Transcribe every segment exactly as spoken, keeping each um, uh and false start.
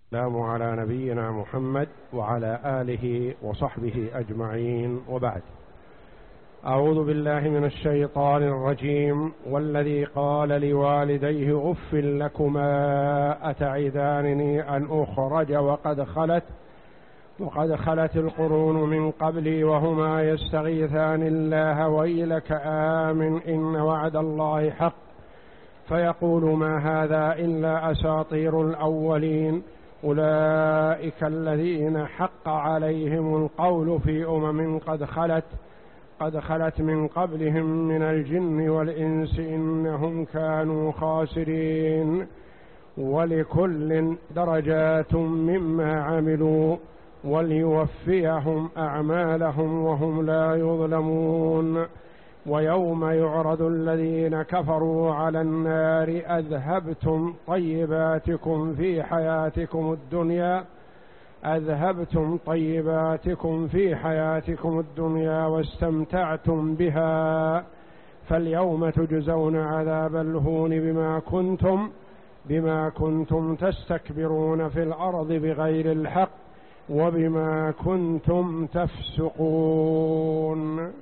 السلام على نبينا محمد وعلى آله وصحبه أجمعين، وبعد. أعوذ بالله من الشيطان الرجيم. والذي قال لوالديه أف لكما أتعدانني أن أخرج وقد خلت وقد خلت القرون من قبلي وهما يستغيثان الله ويلك آمن إن وعد الله حق فيقول ما هذا إلا أساطير الأولين أولئك الذين حق عليهم القول في أمم قد خلت قد خلت من قبلهم من الجن والإنس إنهم كانوا خاسرين ولكل درجات مما عملوا وليوفيهم أعمالهم وهم لا يظلمون. ويوم يعرض الذين كفروا على النار أذهبتم طيباتكم في حياتكم الدنيا أذهبتم طيباتكم في حياتكم الدنيا واستمتعتم بها فاليوم تجزون عذاب الهون بما كنتم بما كنتم تستكبرون في الأرض بغير الحق وبما كنتم تفسقون.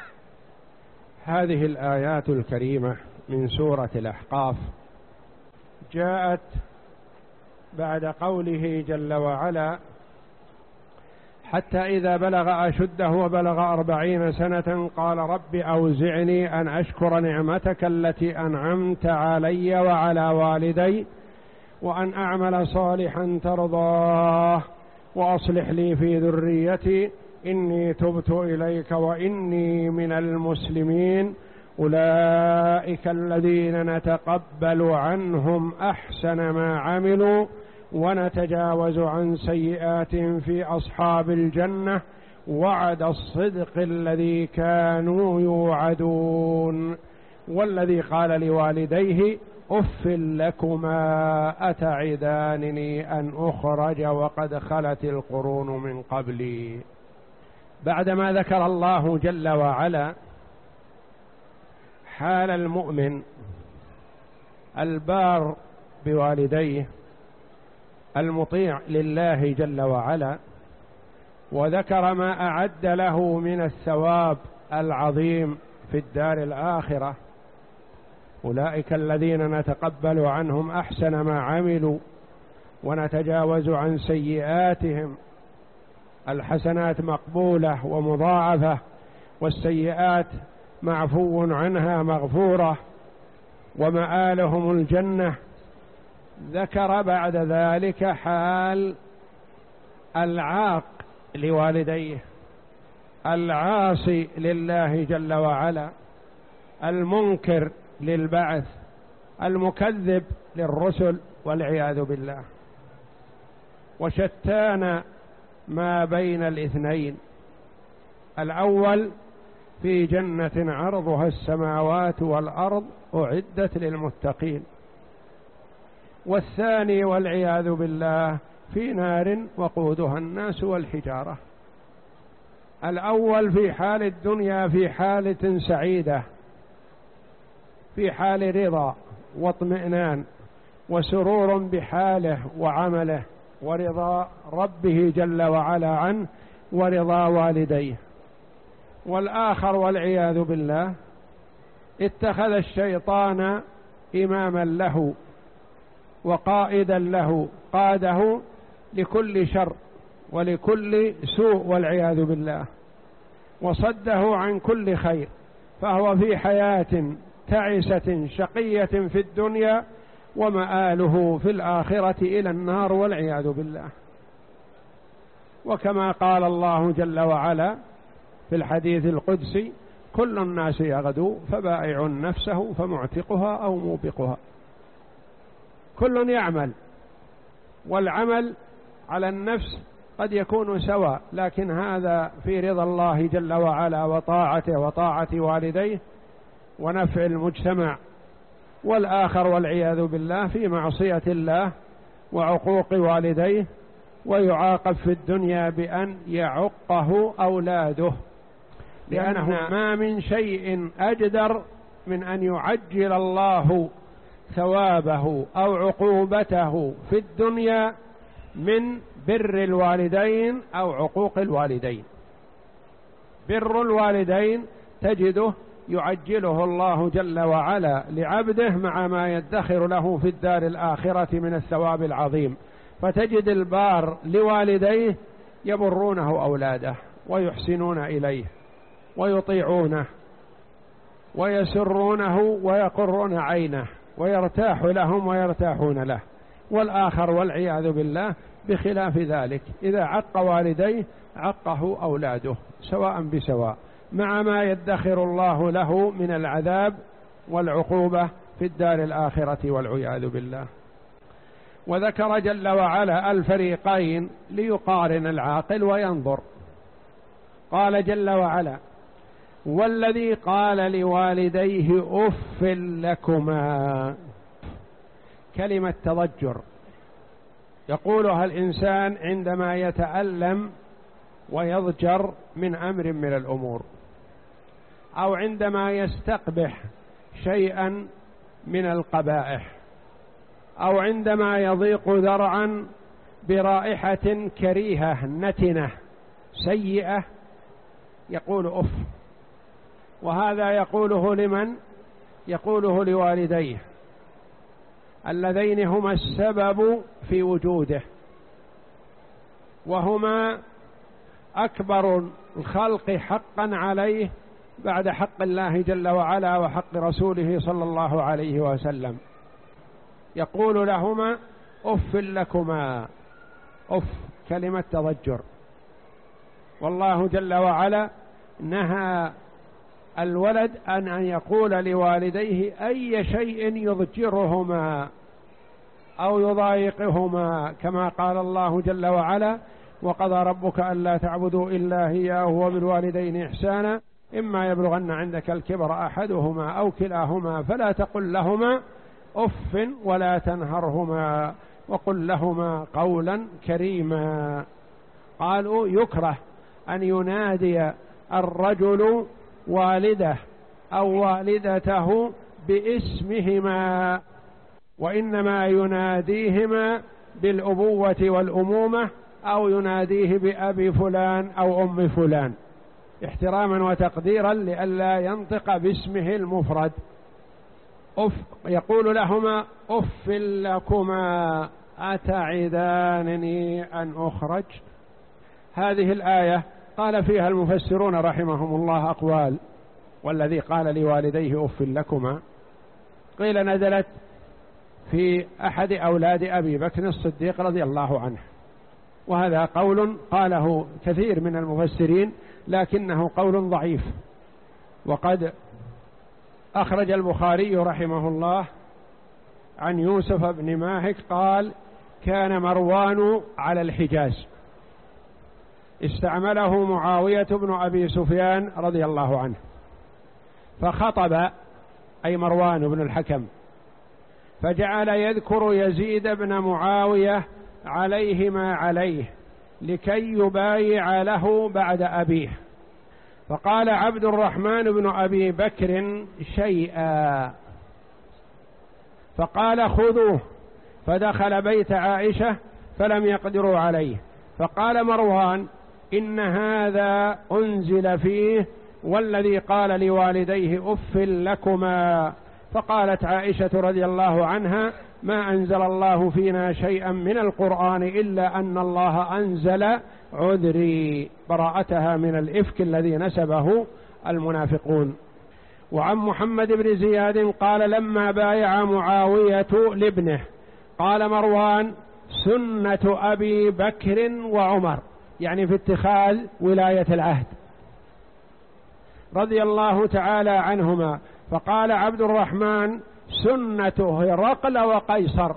هذه الآيات الكريمة من سورة الأحقاف جاءت بعد قوله جل وعلا: حتى إذا بلغ أشده وبلغ أربعين سنة قال رب أوزعني أن أشكر نعمتك التي أنعمت علي وعلى والدي وأن أعمل صالحا ترضاه وأصلح لي في ذريتي إني تبت إليك وإني من المسلمين أولئك الذين نتقبل عنهم أحسن ما عملوا ونتجاوز عن سيئاتهم في أصحاب الجنة وعد الصدق الذي كانوا يوعدون. والذي قال لوالديه أف لكما أتعدانني أن أخرج وقد خلت القرون من قبلي. بعدما ذكر الله جل وعلا حال المؤمن البار بوالديه المطيع لله جل وعلا، وذكر ما أعد له من الثواب العظيم في الدار الآخرة، أولئك الذين نتقبل عنهم أحسن ما عملوا ونتجاوز عن سيئاتهم. الحسنات مقبولة ومضاعفة والسيئات معفو عنها مغفورة ومآلهم الجنة. ذكر بعد ذلك حال العاق لوالديه العاصي لله جل وعلا المنكر للبعث المكذب للرسل والعياذ بالله. وشتان ما بين الاثنين، الأول في جنة عرضها السماوات والأرض أعدت للمتقين، والثاني والعياذ بالله في نار وقودها الناس والحجارة. الأول في حال الدنيا في حالة سعيدة، في حال رضا واطمئنان وسرور بحاله وعمله ورضا ربه جل وعلا عنه ورضا والديه. والآخر والعياذ بالله اتخذ الشيطان إماما له وقائدا له، قاده لكل شر ولكل سوء والعياذ بالله، وصده عن كل خير، فهو في حياة تعسة شقية في الدنيا ومآله في الآخرة إلى النار والعياذ بالله. وكما قال الله جل وعلا في الحديث القدسي: كل الناس يغدو فبائع نفسه فمعتقها أو موبقها. كل يعمل، والعمل على النفس قد يكون سواء، لكن هذا في رضا الله جل وعلا وطاعته وطاعة والديه ونفع المجتمع، والآخر والعياذ بالله في معصية الله وعقوق والديه، ويعاقب في الدنيا بأن يعقه أولاده، لأنه ما من شيء أجدر من أن يعجل الله ثوابه أو عقوبته في الدنيا من بر الوالدين أو عقوق الوالدين. بر الوالدين تجده يعجله الله جل وعلا لعبده مع ما يدخر له في الدار الآخرة من الثواب العظيم، فتجد البار لوالديه يبرونه أولاده ويحسنون إليه ويطيعونه ويسرونه ويقرون عينه ويرتاح لهم ويرتاحون له، والآخر والعياذ بالله بخلاف ذلك، إذا عق والديه عقه أولاده سواء بسواء مع ما يدخر الله له من العذاب والعقوبة في الدار الآخرة والعياذ بالله. وذكر جل وعلا الفريقين ليقارن العاقل وينظر. قال جل وعلا: والذي قال لوالديه أف لكما. كلمة تضجر يقولها الإنسان عندما يتألم ويضجر من أمر من الأمور، أو عندما يستقبح شيئا من القبائح، أو عندما يضيق ذرعا برائحة كريهة نتنة سيئة يقول أف. وهذا يقوله لمن؟ يقوله لوالديه اللذين هما السبب في وجوده، وهما أكبر الخلق حقا عليه بعد حق الله جل وعلا وحق رسوله صلى الله عليه وسلم. يقول لهما أف لكما. أف كلمة تضجر. والله جل وعلا نهى الولد أن أن يقول لوالديه أي شيء يضجرهما أو يضايقهما، كما قال الله جل وعلا: وقضى ربك ألا تعبدوا إلا إياه وبالوالدين إحسانا إما يبلغن عندك الكبر أحدهما أو كلاهما فلا تقل لهما أف ولا تنهرهما وقل لهما قولا كريما. قالوا يكره أن ينادي الرجل والده أو والدته باسمهما، وإنما يناديهما بالأبوة والأمومة أو يناديه بأبي فلان أو أم فلان احتراما وتقديرا لئلا ينطق باسمه المفرد. أف يقول لهما أف لكما أتعدانني أن أخرج. هذه الآية قال فيها المفسرون رحمهم الله أقوال. والذي قال لوالديه أف لكما قيل نزلت في أحد أولاد أبي بكر الصديق رضي الله عنه، وهذا قول قاله كثير من المفسرين لكنه قول ضعيف. وقد أخرج البخاري رحمه الله عن يوسف بن ماهك قال: كان مروان على الحجاز، استعمله معاوية بن أبي سفيان رضي الله عنه، فخطب أي مروان بن الحكم، فجعل يذكر يزيد بن معاوية عليه ما عليه لكي يبايع له بعد أبيه، فقال عبد الرحمن بن أبي بكر شيئا فقال خذوه، فدخل بيت عائشة فلم يقدروا عليه، فقال مروان إن هذا أنزل فيه والذي قال لوالديه أف لكما. فقالت عائشة رضي الله عنها: ما أنزل الله فينا شيئا من القرآن إلا أن الله أنزل عذري، براءتها من الإفك الذي نسبه المنافقون. وعن محمد بن زياد قال: لما بايع معاوية لابنه قال مروان: سنة أبي بكر وعمر، يعني في اتخاذ ولاية العهد رضي الله تعالى عنهما. فقال عبد الرحمن: سنة هرقل وقيصر.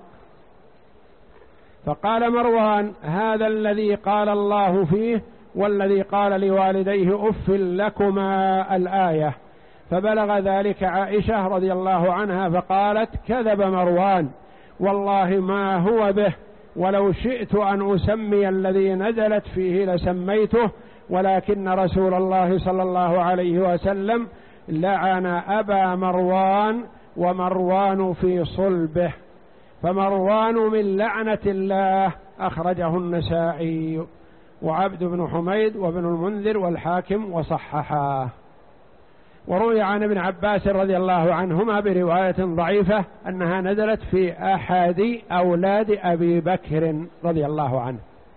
فقال مروان: هذا الذي قال الله فيه والذي قال لوالديه أف لكما الآية. فبلغ ذلك عائشة رضي الله عنها فقالت: كذب مروان والله ما هو به، ولو شئت أن أسمي الذي نزلت فيه لسميته، ولكن رسول الله صلى الله عليه وسلم لعن أبا مروان ومروان في صلبه. فمروان من لعنة الله، أخرجه النسائي وعبد بن حميد وابن المنذر والحاكم وصححاه. وروي عن ابن عباس رضي الله عنهما برواية ضعيفة أنها نزلت في أحد أولاد أبي بكر رضي الله عنه،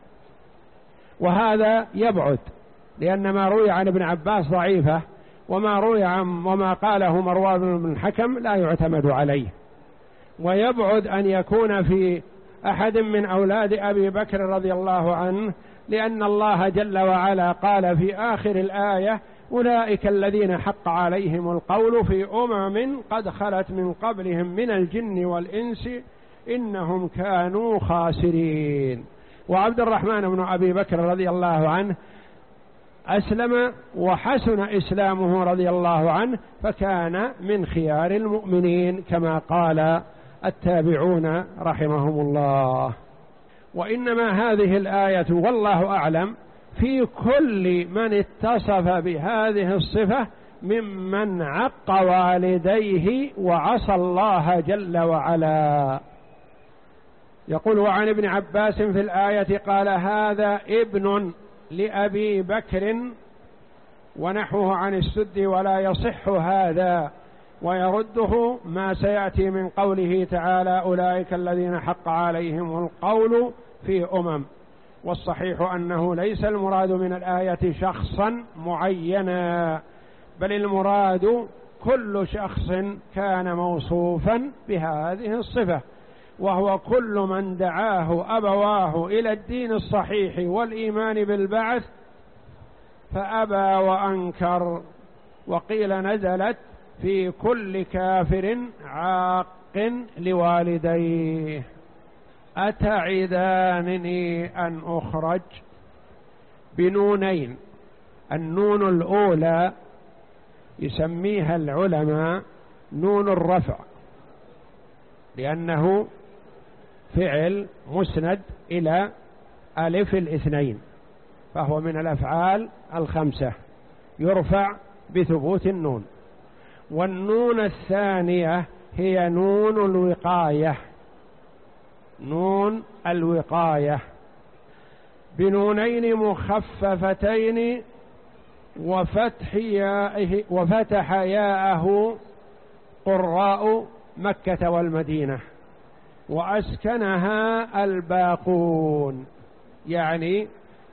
وهذا يبعد، لأن ما روي عن ابن عباس ضعيفة، وما روي عن وما قاله مروان بن الحكم لا يعتمد عليه، ويبعد أن يكون في أحد من أولاد أبي بكر رضي الله عنه، لأن الله جل وعلا قال في آخر الآية: أولئك الذين حق عليهم القول في أمم قد خلت من قبلهم من الجن والإنس إنهم كانوا خاسرين. وعبد الرحمن بن أبي بكر رضي الله عنه أسلم وحسن إسلامه رضي الله عنه، فكان من خيار المؤمنين كما قال التابعون رحمهم الله. وإنما هذه الآية والله أعلم في كل من اتصف بهذه الصفة ممن عق والديه وعصى الله جل وعلا. يقول: وعن ابن عباس في الآية قال: هذا ابن لأبي بكر، ونحوه عن السدي ولا يصح هذا، ويرده ما سيأتي من قوله تعالى: أولئك الذين حق عليهم القول في أمم. والصحيح أنه ليس المراد من الآية شخصا معينا، بل المراد كل شخص كان موصوفا بهذه الصفة، وهو كل من دعاه أبواه إلى الدين الصحيح والإيمان بالبعث فأبى وأنكر. وقيل نزلت في كل كافر عاق لوالديه. أتعدانني أن أخرج بنونين. النون الأولى يسميها العلماء نون الرفع، لأنه فعل مسند إلى ألف الاثنين، فهو من الأفعال الخمسة يرفع بثبوت النون. والنون الثانية هي نون الوقاية، نون الوقاية بنونين مخففتين وفتح يائه وفتح ياءه قراء مكة والمدينة، وأسكنها الباقون، يعني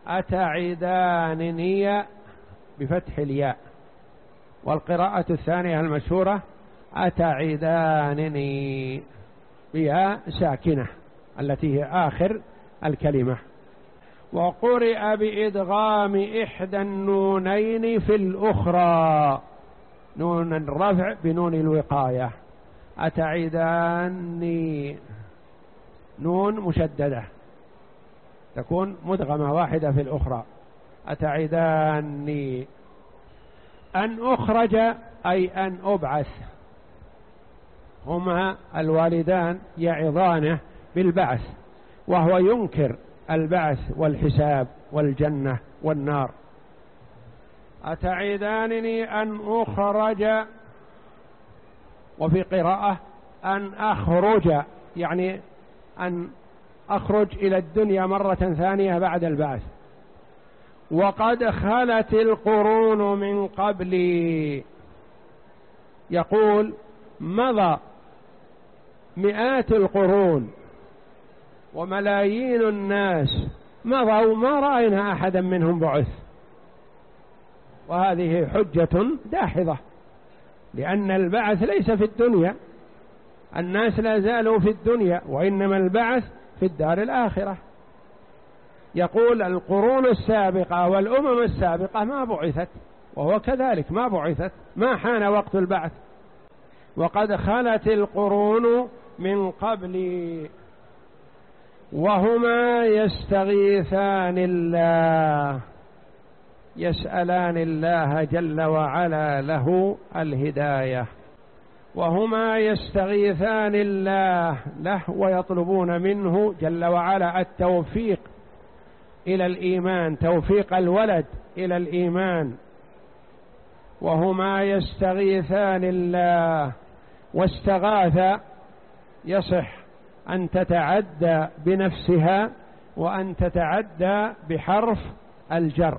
أتعدانني بفتح الياء. والقراءة الثانية المشهورة أتعدانني بياء ساكنة التي هي آخر الكلمة. وقرئ بإدغام إحدى النونين في الأخرى، نون الرفع بنون الوقاية. أتعداني نون مشددة تكون مدغمة واحدة في الأخرى. أتعداني أن أخرج أي أن أبعث. هما الوالدان يعظانه بالبعث، وهو ينكر البعث والحساب والجنة والنار. أتعدانني أن أخرج، وفي قراءة أن أخرج، يعني أن أخرج إلى الدنيا مرة ثانية بعد البعث. وقد خلت القرون من قبلي، يقول مضى مئات القرون وملايين الناس مضوا ما رأينا أحدا منهم بعث، وهذه حجة داحضة، لأن البعث ليس في الدنيا، الناس لا زالوا في الدنيا، وإنما البعث في الدار الآخرة. يقول القرون السابقة والأمم السابقة ما بعثت، وهو كذلك ما بعثت، ما حان وقت البعث. وقد خلت القرون من قبل وهما يستغيثان الله، يسألان الله جل وعلا له الهداية. وهما يستغيثان الله له ويطلبون منه جل وعلا التوفيق إلى الإيمان، توفيق الولد إلى الإيمان. وهما يستغيثان الله، واستغاث يصح أن تتعدى بنفسها وأن تتعدى بحرف الجر.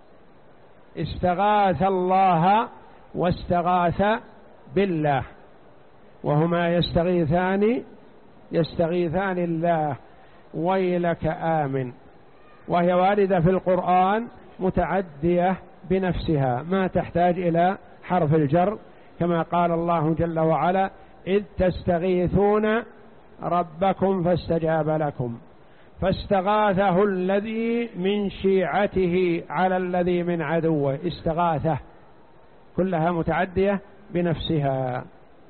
استغاث الله واستغاث بالله، وهما يستغيثان يستغيثان الله. ويلك آمن، وهي واردة في القرآن متعدية بنفسها ما تحتاج إلى حرف الجر، كما قال الله جل وعلا: إذ تستغيثون ربكم فاستجاب لكم فاستغاثه الذي من شيعته على الذي من عدوه. استغاثه كلها متعدية بنفسها.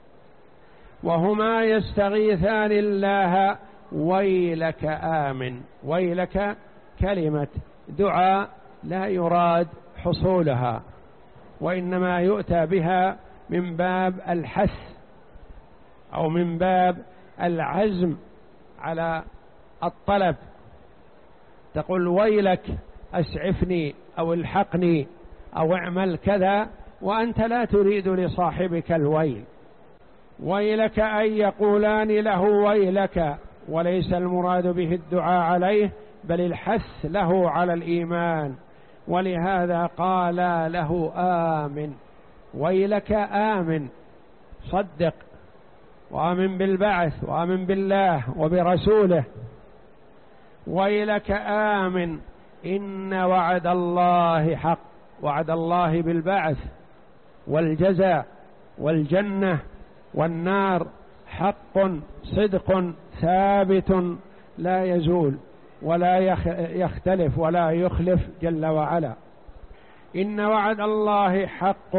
وهما يستغيثان الله ويلك آمن. ويلك كلمة دعاء لا يراد حصولها، وإنما يؤتى بها من باب الحث أو من باب العزم على الطلب. تقول ويلك أسعفني أو الحقني أو اعمل كذا وأنت لا تريد لصاحبك الويل. ويلك أن يقولان له ويلك، وليس المراد به الدعاء عليه بل الحث له على الإيمان، ولهذا قال له آمن. ويلك آمن، صدق وآمن بالبعث وآمن بالله وبرسوله. ويلك آمن إن وعد الله حق. وعد الله بالبعث والجزاء والجنة والنار حق صدق ثابت لا يزول ولا يختلف ولا يخلف جل وعلا. إن وعد الله حق،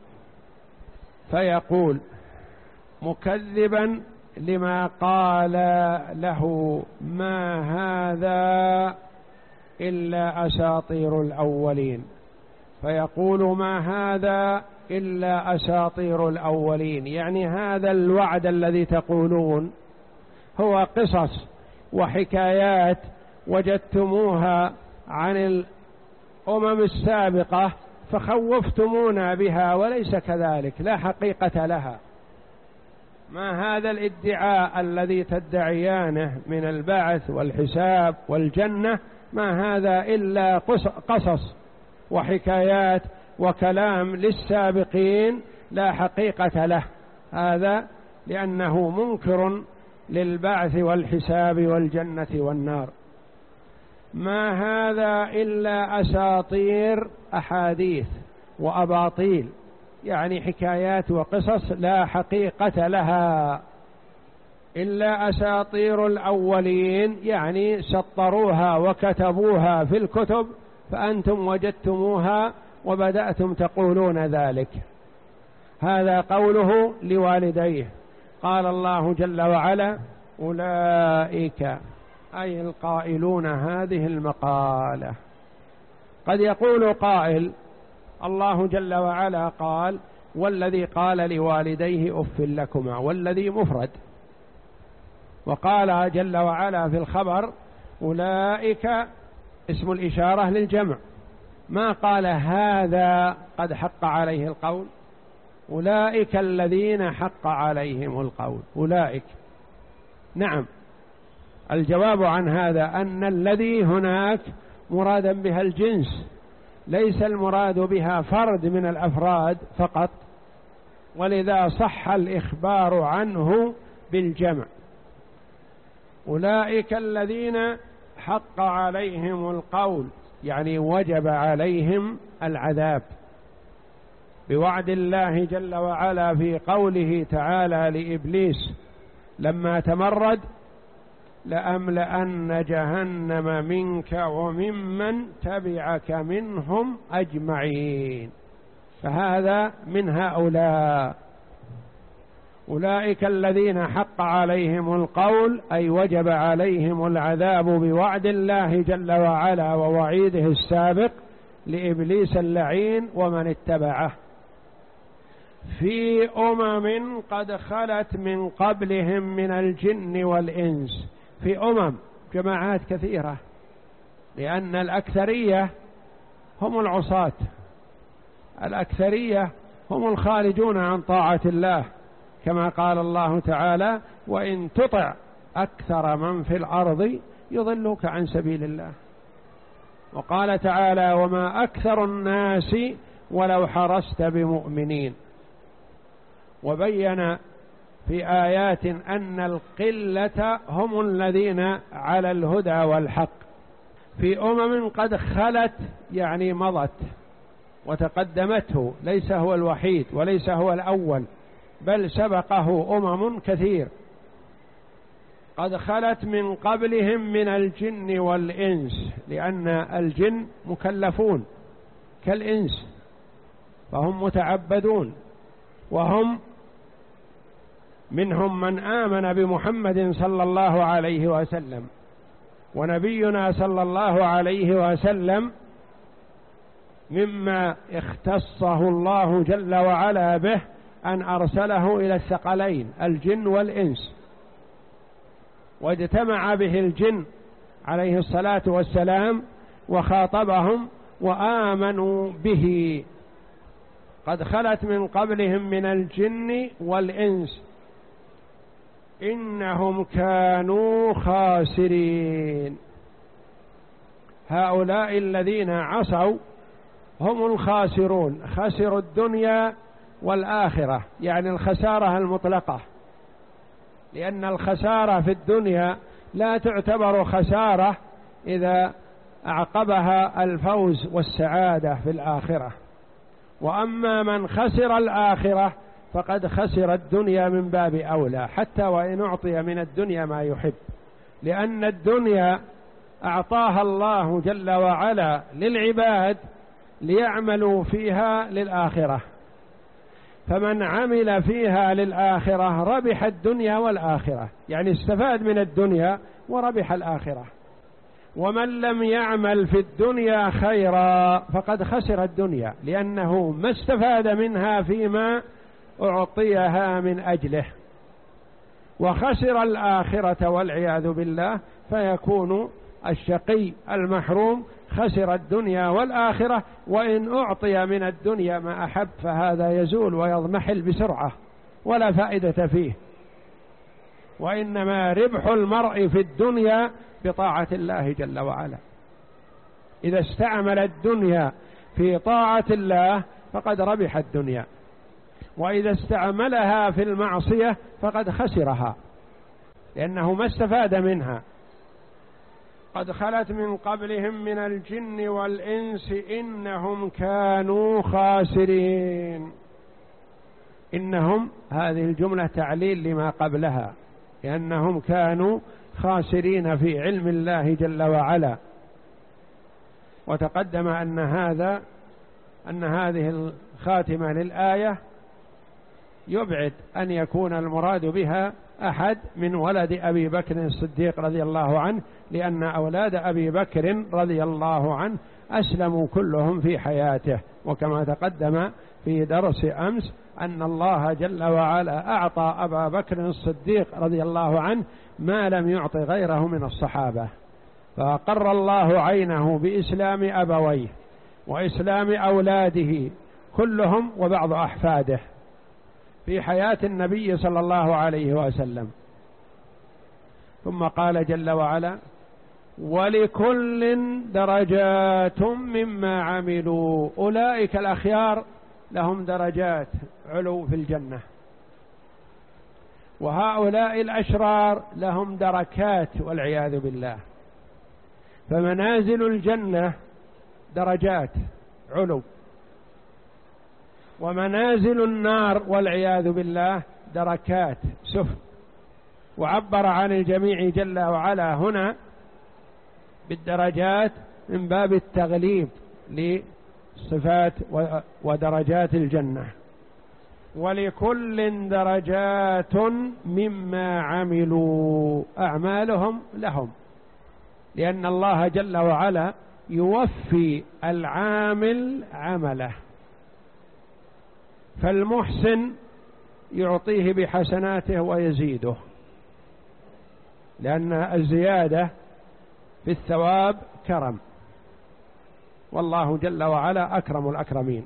فيقول مكذبا لما قال له: ما هذا إلا أساطير الأولين. فيقول: ما هذا إلا أساطير الأولين، يعني هذا الوعد الذي تقولون هو قصص وحكايات وجدتموها عن الأمم السابقة فخوفتمونا بها، وليس كذلك، لا حقيقة لها. ما هذا الادعاء الذي تدعيانه من البعث والحساب والجنة، ما هذا إلا قصص وحكايات وكلام للسابقين لا حقيقة له. هذا لأنه منكر للبعث والحساب والجنة والنار. ما هذا إلا أساطير أحاديث وأباطيل، يعني حكايات وقصص لا حقيقة لها. إلا أساطير الأولين، يعني سطروها وكتبوها في الكتب فأنتم وجدتموها وبدأتم تقولون ذلك. هذا قوله لوالديه. قال الله جل وعلا: أولئك، أي القائلون هذه المقالة. قد يقول قائل: الله جل وعلا قال: والذي قال لوالديه أف لكما، والذي مفرد. وقال جل وعلا في الخبر: أولئك اسم الإشارة للجمع، ما قال هذا قد حق عليه القول. أولئك الذين حق عليهم القول. أولئك، نعم. الجواب عن هذا أن الذي هناك مرادا بها الجنس، ليس المراد بها فرد من الأفراد فقط، ولذا صح الإخبار عنه بالجمع. أولئك الذين حق عليهم القول، يعني وجب عليهم العذاب بوعد الله جل وعلا في قوله تعالى لإبليس لما تمرد: لأملأن جهنم منك وممن تبعك منهم أجمعين. فهذا من هؤلاء. أولئك الذين حق عليهم القول، أي وجب عليهم العذاب بوعد الله جل وعلا ووعيده السابق لإبليس اللعين ومن اتبعه، في أمم قد خلت من قبلهم من الجن والإنس. في أمم، جماعات كثيرة، لأن الأكثرية هم العصاة، الأكثرية هم الخارجون عن طاعة الله، كما قال الله تعالى: وإن تطع أكثر من في الأرض يضلوك عن سبيل الله. وقال تعالى وما أكثر الناس ولو حرصت بمؤمنين. وبين في آيات أن القلة هم الذين على الهدى والحق في أمم قد خلت، يعني مضت وتقدمته، ليس هو الوحيد وليس هو الأول، بل سبقه أمم كثير قد خلت من قبلهم من الجن والإنس، لأن الجن مكلفون كالإنس فهم متعبدون، وهم منهم من آمن بمحمد صلى الله عليه وسلم. ونبينا صلى الله عليه وسلم مما اختصه الله جل وعلا به أن أرسله إلى الثقلين الجن والإنس، واجتمع به الجن عليه الصلاة والسلام وخاطبهم وآمنوا به. قد خلت من قبلهم من الجن والإنس إنهم كانوا خاسرين. هؤلاء الذين عصوا هم الخاسرون، خسروا الدنيا والآخرة، يعني الخسارة المطلقة، لأن الخسارة في الدنيا لا تعتبر خسارة إذا أعقبها الفوز والسعادة في الآخرة. وأما من خسر الآخرة فقد خسر الدنيا من باب أولى، حتى وإن أعطي من الدنيا ما يحب، لأن الدنيا أعطاها الله جل وعلا للعباد ليعملوا فيها للآخرة، فمن عمل فيها للآخرة ربح الدنيا والآخرة، يعني استفاد من الدنيا وربح الآخرة. ومن لم يعمل في الدنيا خيرا فقد خسر الدنيا، لأنه ما استفاد منها فيما أعطيها من أجله، وخسر الآخرة والعياذ بالله، فيكون الشقي المحروم خسر الدنيا والآخرة. وإن أعطي من الدنيا ما أحب فهذا يزول ويضمحل بسرعة ولا فائدة فيه. وإنما ربح المرء في الدنيا بطاعة الله جل وعلا. إذا استعمل الدنيا في طاعة الله فقد ربح الدنيا، وإذا استعملها في المعصية فقد خسرها، لأنه ما استفاد منها. قد خلت من قبلهم من الجن والإنس إنهم كانوا خاسرين. إنهم هذه الجملة تعليل لما قبلها، لأنهم كانوا خاسرين في علم الله جل وعلا. وتقدم أن هذا أن هذه الخاتمة للآية يبعد أن يكون المراد بها أحد من ولد أبي بكر الصديق رضي الله عنه، لأن أولاد أبي بكر رضي الله عنه أسلموا كلهم في حياته. وكما تقدم في درس أمس أن الله جل وعلا أعطى أبا بكر الصديق رضي الله عنه ما لم يعطي غيره من الصحابة، فقر الله عينه بإسلام أبويه وإسلام أولاده كلهم وبعض أحفاده في حياة النبي صلى الله عليه وسلم. ثم قال جل وعلا ولكل درجات مما عملوا. أولئك الأخيار لهم درجات علو في الجنة، وهؤلاء الأشرار لهم دركات والعياذ بالله. فمنازل الجنة درجات علو، ومنازل النار والعياذ بالله دركات سفل. وعبر عن الجميع جل وعلا هنا بالدرجات من باب التغليب لصفات ودرجات الجنة. ولكل درجات مما عملوا، أعمالهم لهم، لأن الله جل وعلا يوفي العامل عمله، فالمحسن يعطيه بحسناته ويزيده، لأن الزيادة في الثواب كرم، والله جل وعلا أكرم الأكرمين.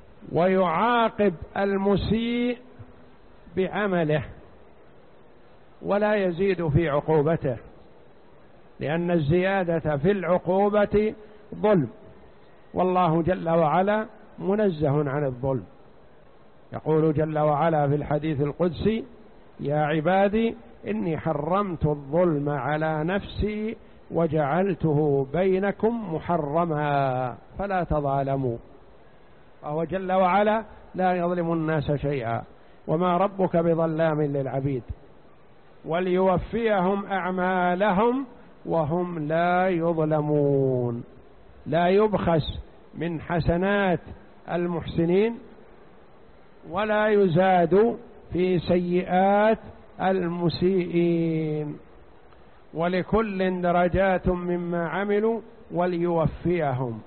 ويعاقب المسيء بعمله، ولا يزيد في عقوبته، لأن الزيادة في العقوبة ظلم، والله جل وعلا منزه عن الظلم. يقول جل وعلا في الحديث القدسي: يا عبادي إني حرمت الظلم على نفسي وجعلته بينكم محرما فلا تظالموا. وهو جل وعلا لا يظلم الناس شيئا، وما ربك بظلام للعبيد، وليوفيهم أعمالهم وهم لا يظلمون. لا يبخس من حسنات المحسنين ولا يزاد في سيئات المسيئين، ولكل درجات مما عملوا وليوفيهم.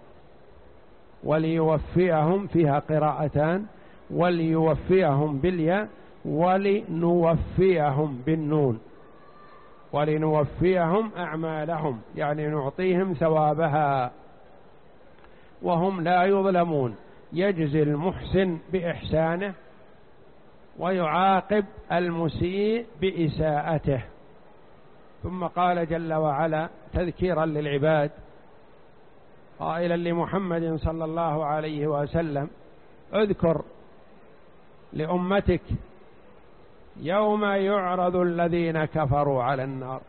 وليوفيهم فيها قراءتان: وليوفيهم بالياء ولنوفيهم بالنون. ولنوفيهم أعمالهم يعني نعطيهم ثوابها وهم لا يظلمون. يجزي المحسن بإحسانه ويعاقب المسيء بإساءته. ثم قال جل وعلا تذكيرا للعباد قائلا لمحمد صلى الله عليه وسلم: اذكر لأمتك يوم يعرض الذين كفروا على النار.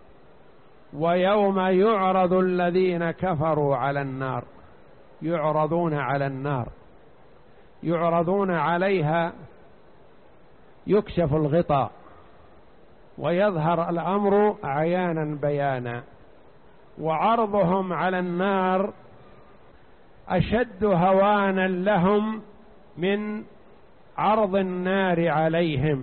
ويوم يعرض الذين كفروا على النار، يعرضون على النار، يعرضون عليها، يكشف الغطاء ويظهر الأمر عيانا بيانا. وعرضهم على النار أشد هوانا لهم من عرض النار عليهم.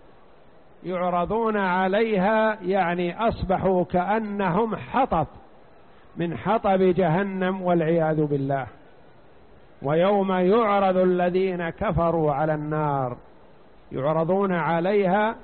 يعرضون عليها يعني أصبحوا كأنهم حطب من حطب جهنم والعياذ بالله. ويوم يعرض الذين كفروا على النار، يعرضون عليها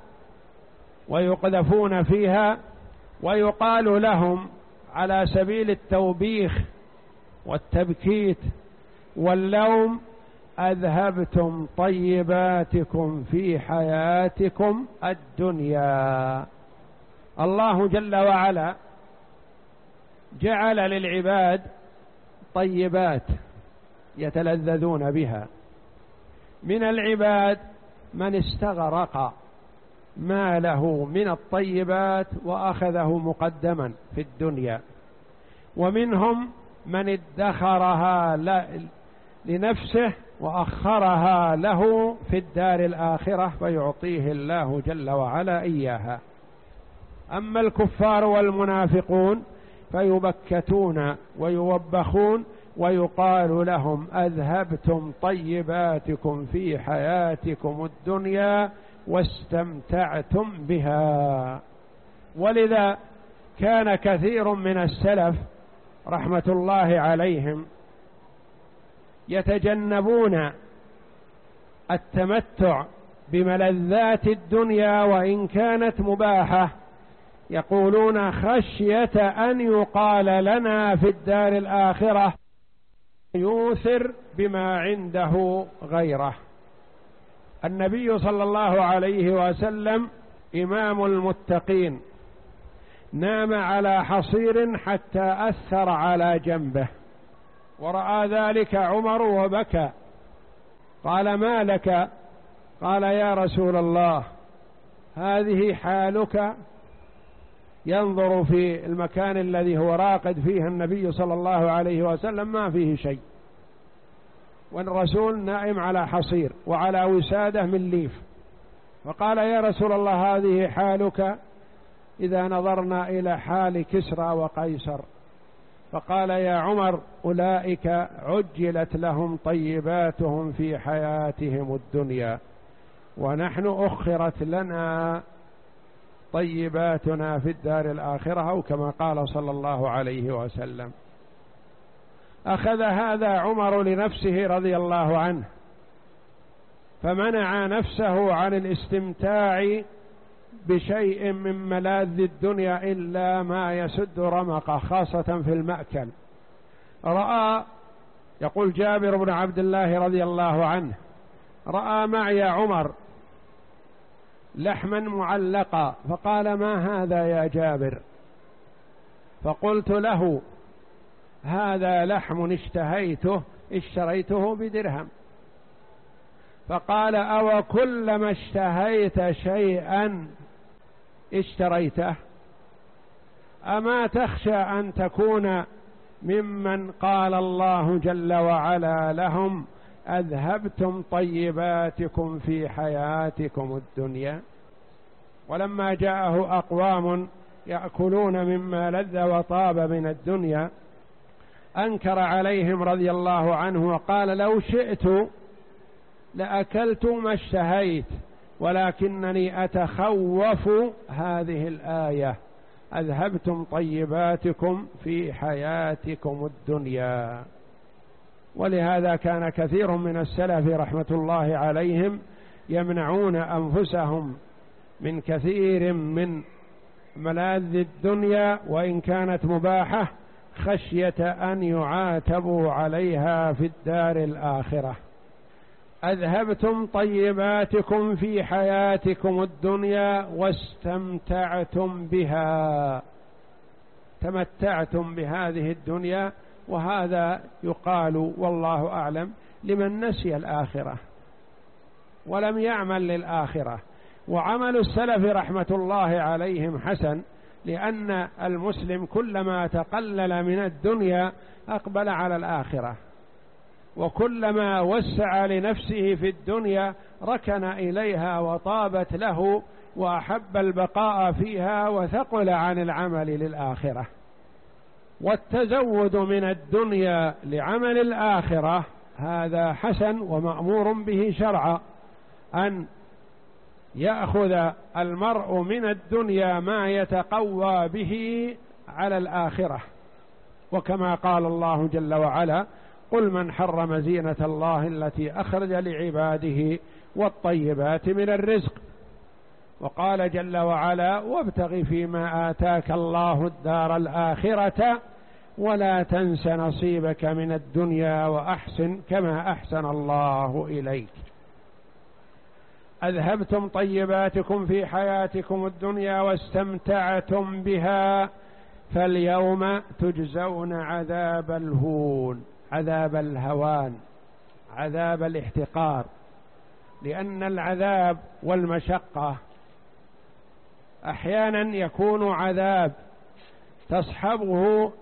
ويقذفون فيها، ويقال لهم على سبيل التوبيخ والتبكيت واللوم: أذهبتم طيباتكم في حياتكم الدنيا. الله جل وعلا جعل للعباد طيبات يتلذذون بها. من العباد من استغرق ما له من الطيبات وأخذه مقدما في الدنيا، ومنهم من ادخرها لنفسه وأخرها له في الدار الآخرة فيعطيه الله جل وعلا إياها. أما الكفار والمنافقون فيبكتون ويوبخون ويقال لهم: أذهبتم طيباتكم في حياتكم الدنيا واستمتعتم بها. ولذا كان كثير من السلف رحمة الله عليهم يتجنبون التمتع بملذات الدنيا وإن كانت مباحة، يقولون: خشية أن يقال لنا في الدار الآخرة يوثر بما عنده غيره. النبي صلى الله عليه وسلم إمام المتقين نام على حصير حتى أثر على جنبه، ورأى ذلك عمر وبكى. قال: ما لك؟ قال: يا رسول الله، هذه حالك؟ ينظر في المكان الذي هو راقد فيه النبي صلى الله عليه وسلم ما فيه شيء، والرسول نائم على حصير وعلى وسادة من ليف. فقال: يا رسول الله، هذه حالك إذا نظرنا إلى حال كسرى وقيصر. فقال: يا عمر، أولئك عجلت لهم طيباتهم في حياتهم الدنيا، ونحن أخرت لنا طيباتنا في الدار الآخرة، أو كما قال صلى الله عليه وسلم. أخذ هذا عمر لنفسه رضي الله عنه، فمنع نفسه عن الاستمتاع بشيء من ملاذ الدنيا إلا ما يسد رمقه، خاصة في المأكل. رأى، يقول جابر بن عبد الله رضي الله عنه: رأى معي عمر لحما معلقا، فقال: ما هذا يا جابر؟ فقلت له: هذا لحم اشتهيته اشتريته بدرهم. فقال: أو كلما اشتهيت شيئا اشتريته؟ أما تخشى أن تكون ممن قال الله جل وعلا لهم: أذهبتم طيباتكم في حياتكم الدنيا؟ ولما جاءه أقوام يأكلون مما لذ وطاب من الدنيا أنكر عليهم رضي الله عنه وقال: لو شئت لأكلت ما اشتهيت، ولكنني أتخوف هذه الآية: أذهبتم طيباتكم في حياتكم الدنيا. ولهذا كان كثير من السلف رحمة الله عليهم يمنعون أنفسهم من كثير من ملاذ الدنيا وإن كانت مباحة خشية أن يعاتبوا عليها في الدار الآخرة. أذهبتم طيباتكم في حياتكم الدنيا واستمتعتم بها، تمتعتم بهذه الدنيا. وهذا يقال والله أعلم لمن نسي الآخرة ولم يعمل للآخرة. وعمل السلف رحمة الله عليهم حسن، لأن المسلم كلما تقلل من الدنيا أقبل على الآخرة، وكلما وسع لنفسه في الدنيا ركن إليها وطابت له وأحب البقاء فيها وثقل عن العمل للآخرة. والتزود من الدنيا لعمل الآخرة هذا حسن ومأمور به شرعا، أن يأخذ المرء من الدنيا ما يتقوى به على الآخرة. وكما قال الله جل وعلا: قل من حرم زينة الله التي أخرج لعباده والطيبات من الرزق. وقال جل وعلا: وابتغ فيما آتاك الله الدار الآخرة ولا تنس نصيبك من الدنيا وأحسن كما أحسن الله إليك. أذهبتم طيباتكم في حياتكم الدنيا واستمتعتم بها فاليوم تجزون عذاب الهون، عذاب الهوان، عذاب الاحتقار. لأن العذاب والمشقة أحيانا يكون عذاب تصحبه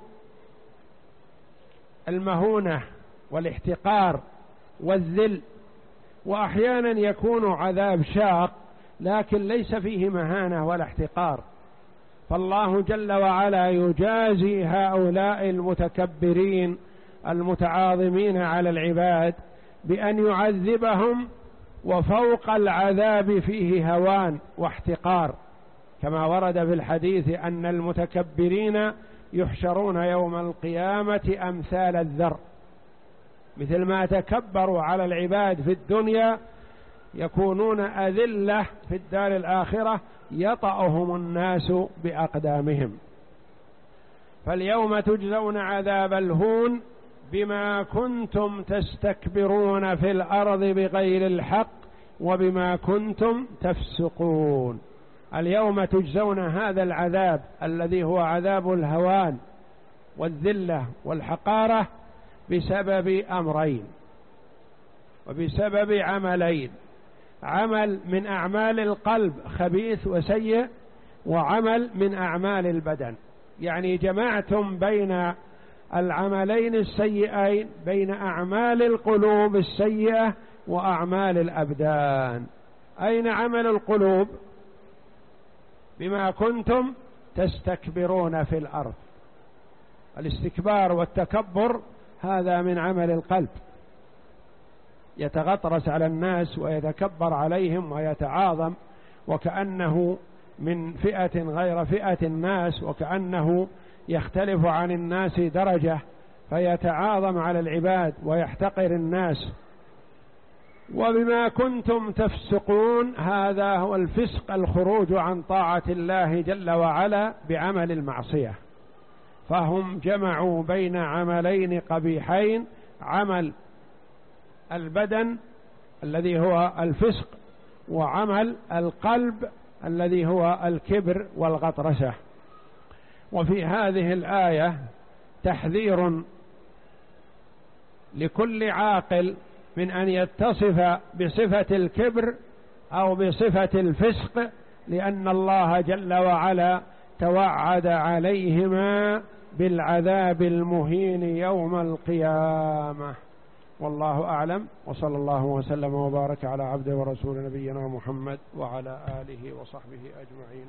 المهونة والاحتقار والذل، وأحيانا يكون عذاب شاق لكن ليس فيه مهانة ولا احتقار. فالله جل وعلا يجازي هؤلاء المتكبرين المتعاظمين على العباد بأن يعذبهم وفوق العذاب فيه هوان واحتقار، كما ورد في الحديث أن المتكبرين يحشرون يوم القيامة أمثال الذر، مثل ما تكبروا على العباد في الدنيا يكونون أذلة في الدار الآخرة يطأهم الناس بأقدامهم. فاليوم تجزون عذاب الهون بما كنتم تستكبرون في الأرض بغير الحق وبما كنتم تفسقون. اليوم تجزون هذا العذاب الذي هو عذاب الهوان والذلة والحقارة بسبب أمرين وبسبب عملين: عمل من أعمال القلب خبيث وسيء، وعمل من أعمال البدن. يعني جمعتم بين العملين السيئين، بين أعمال القلوب السيئة وأعمال الأبدان. أين عمل القلوب؟ بما كنتم تستكبرون في الأرض. الاستكبار والتكبر هذا من عمل القلب، يتغطرس على الناس ويتكبر عليهم ويتعاظم وكأنه من فئة غير فئة الناس، وكأنه يختلف عن الناس درجة فيتعاظم على العباد ويحتقر الناس. وبما كنتم تفسقون هذا هو الفسق، الخروج عن طاعة الله جل وعلا بعمل المعصية. فهم جمعوا بين عملين قبيحين: عمل البدن الذي هو الفسق وعمل القلب الذي هو الكبر والغطرسة. وفي هذه الآية تحذير لكل عاقل من أن يتصف بصفة الكبر أو بصفة الفسق، لأن الله جل وعلا توعد عليهما بالعذاب المهين يوم القيامة. والله أعلم، وصلى الله وسلم وبارك على عبده ورسول نبينا محمد وعلى آله وصحبه أجمعين.